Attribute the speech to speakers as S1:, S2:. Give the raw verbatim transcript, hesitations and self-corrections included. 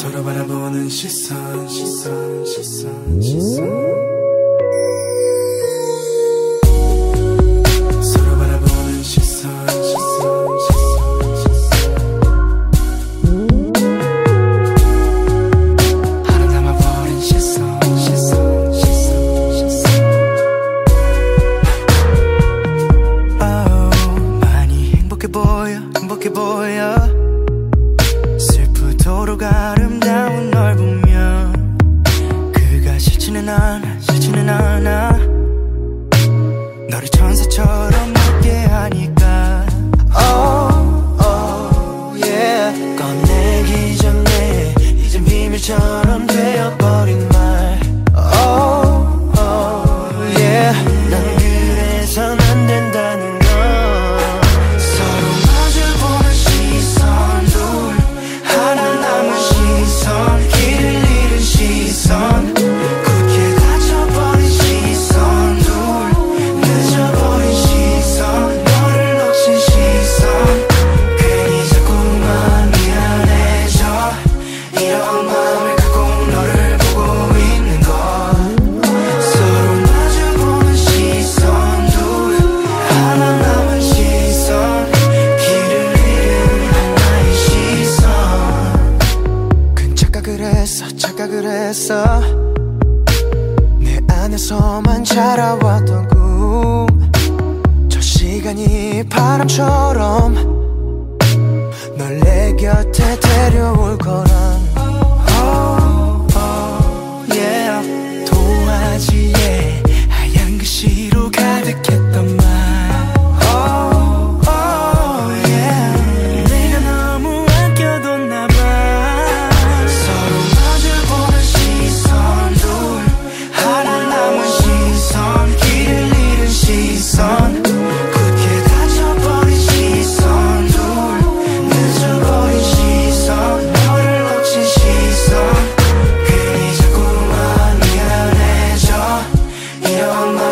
S1: 서로 바라보는 시선 시선 시선 시선 서로 바라보는 시선 시선 시선 시선 하나 남아버린 시선 시선 시선 시선 oh, 많이 행복해 보여 행복해 보여 슬프도록 아름다운 널 보면 그가 싫지는 않아 싫지는 않아 너를 천사처럼 웃게 하니까 oh, oh, yeah. 꺼내기 전에 이젠 비밀처럼 되어버린 말 oh, oh, yeah. 난 그래선 안 된다는 걸 서로 마주보는 시선 둘 하나 남은 시선 길을 잃은 시선 굳게 닫혀버린 시선 둘 늦어버린 시선 너를 놓친 시선 괜히 자꾸만 미안해져 이런 마음을 갖고 너를 보고 있는 것 서로 마주보는 시선 둘 하나 남은 시선 길을 잃은 나의 시선 큰 착각을 했어 착각을 했어 내 안에서만 자라왔던 꿈 저 시간이 바람처럼 널 내 곁에 데려올 거란 oh, oh, yeah. 도화지에 하얀 글씨로 가득했던 말 oh, oh, yeah. 내가 너무 아껴뒀나 봐 서로 마주보는 시선 둘 하나 남은 시선 길을 잃은 시선 굳게 닫혀버린 시선 둘 늦어버린 시선 너를 놓친 시선 괜히 자꾸만 미안해져 이런 말